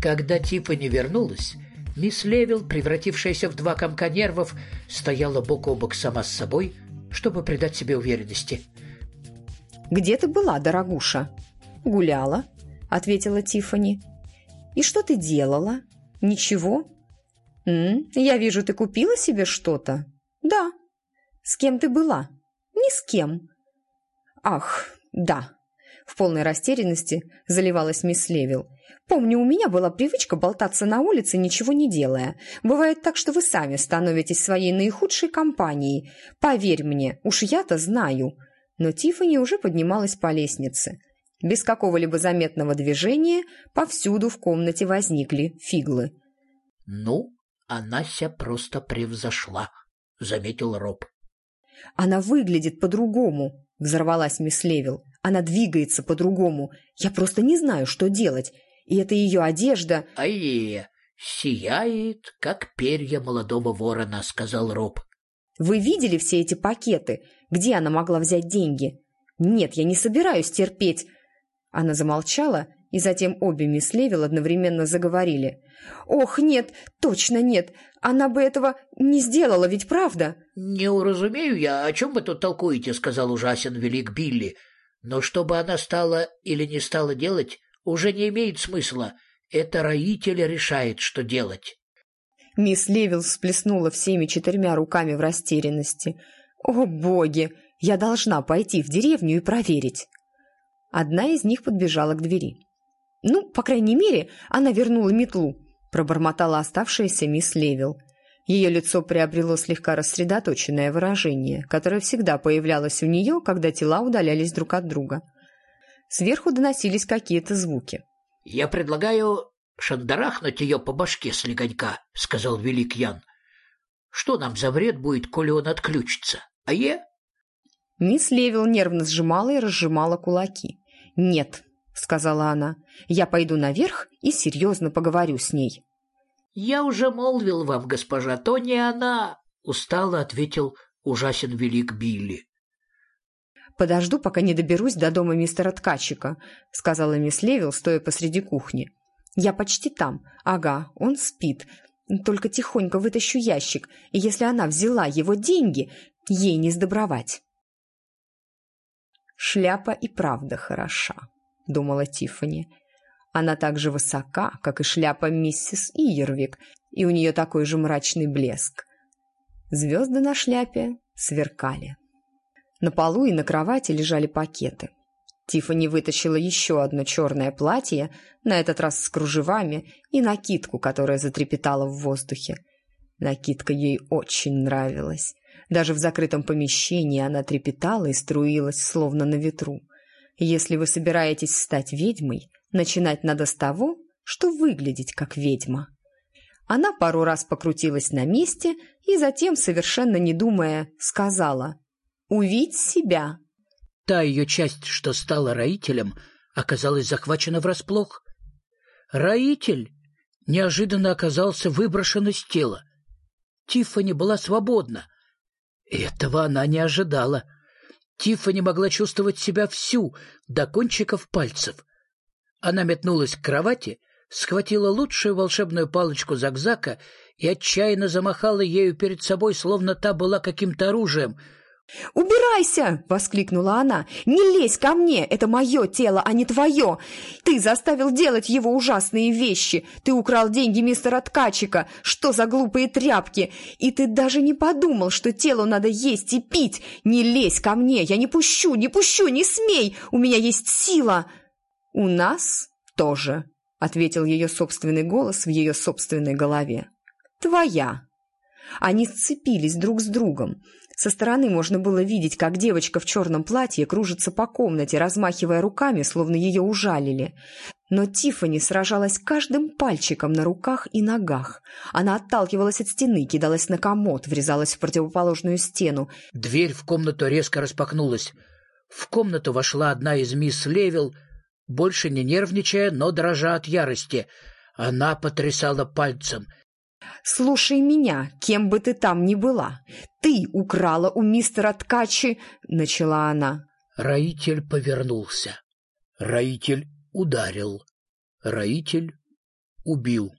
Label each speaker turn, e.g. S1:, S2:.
S1: Когда Тиффани вернулась, мисс Левил, превратившаяся в два комка нервов, стояла бок о бок сама с собой, чтобы придать себе уверенности.
S2: «Где ты была, дорогуша?» «Гуляла», — ответила Тиффани. «И что ты делала?» «Ничего». «Я вижу, ты купила себе что-то?» «Да». «С кем ты была?» «Ни с кем». «Ах, да». В полной растерянности заливалась мисс Левил. «Помню, у меня была привычка болтаться на улице, ничего не делая. Бывает так, что вы сами становитесь своей наихудшей компанией. Поверь мне, уж я-то знаю». Но Тиффани уже поднималась по лестнице. Без какого-либо заметного движения повсюду в комнате возникли фиглы.
S1: «Ну, она ся просто превзошла», — заметил Роб.
S2: «Она выглядит по-другому», — взорвалась мисс Левил. «Она двигается по-другому. Я просто не знаю, что делать. И это ее одежда...»
S1: «Ай-е, сияет, как перья молодого ворона», — сказал Роб.
S2: «Вы видели все эти пакеты? Где она могла взять деньги?» «Нет, я не собираюсь терпеть...» Она замолчала, и затем обе мисс Левил одновременно заговорили. «Ох, нет, точно нет! Она бы этого не сделала, ведь правда?»
S1: «Не уразумею я, о чем вы тут толкуете», — сказал ужасен велик Билли. «Но что бы она стала или не стала делать, уже не имеет смысла. Это роитель решает, что делать».
S2: Мисс Левил всплеснула всеми 4 руками в растерянности. «О, боги! Я должна пойти в деревню и проверить». Одна из них подбежала к двери. «Ну, по крайней мере, она вернула метлу», — пробормотала оставшаяся мисс Левил. Ее лицо приобрело слегка рассредоточенное выражение, которое всегда появлялось у нее, когда тела удалялись друг от друга. Сверху доносились какие-то звуки.
S1: «Я предлагаю шандарахнуть ее по башке слегонька», — сказал велик Ян. «Что нам за вред будет, коли он отключится? А?
S2: Мисс Левил нервно сжимала и разжимала кулаки. «Нет», — сказала она, — «я пойду наверх и серьезно поговорю с ней».
S1: «Я уже молвил вам, госпожа, то не она», — устало ответил ужасен велик Билли.
S2: «Подожду, пока не доберусь до дома мистера Ткачика», — сказала мисс Левил, стоя посреди кухни. «Я почти там. Ага, он спит. Только тихонько вытащу ящик, и если она взяла его деньги, ей не сдобровать». «Шляпа и правда хороша», — думала Тиффани. «Она так же высока, как и шляпа миссис Иервик, и у нее такой же мрачный блеск». Звезды на шляпе сверкали. На полу и на кровати лежали пакеты. Тиффани вытащила еще одно черное платье, на этот раз с кружевами, и накидку, которая затрепетала в воздухе. Накидка ей очень нравилась. Даже в закрытом помещении она трепетала и струилась, словно на ветру. Если вы собираетесь стать ведьмой, начинать надо с того, что выглядеть как ведьма. Она пару раз покрутилась на месте и затем, совершенно не думая, сказала: «Увидь себя».
S1: Та ее часть, что стала роителем, оказалась захвачена врасплох. Роитель неожиданно оказался выброшен из тела. Тиффани была свободна. Этого она не ожидала. Тиффани могла чувствовать себя всю, до кончиков пальцев. Она метнулась к кровати, схватила лучшую волшебную палочку Зак-Зака и отчаянно замахала ею перед собой, словно та была каким-то оружием.
S2: «Убирайся!» — воскликнула она. «Не лезь ко мне! Это мое тело, а не твое! Ты заставил делать его ужасные вещи! Ты украл деньги мистера Ткачика! Что за глупые тряпки! И ты даже не подумал, что телу надо есть и пить! Не лезь ко мне! Я не пущу, не пущу, не смей! У меня есть сила!» «У нас тоже», — ответил ее собственный голос в ее собственной голове. «Твоя». Они сцепились друг с другом. Со стороны можно было видеть, как девочка в черном платье кружится по комнате, размахивая руками, словно ее ужалили. Но Тиффани сражалась каждым пальчиком на руках и ногах. Она отталкивалась от стены, кидалась на комод, врезалась в противоположную стену.
S1: Дверь в комнату резко распахнулась. В комнату вошла одна из мисс Левил, больше не нервничая, но дрожа от ярости. Она потрясала пальцем.
S2: «Слушай меня, кем бы ты там ни была. Ты украла у мистера Ткачи...» — начала она.
S1: Роитель повернулся. Роитель ударил. Роитель убил.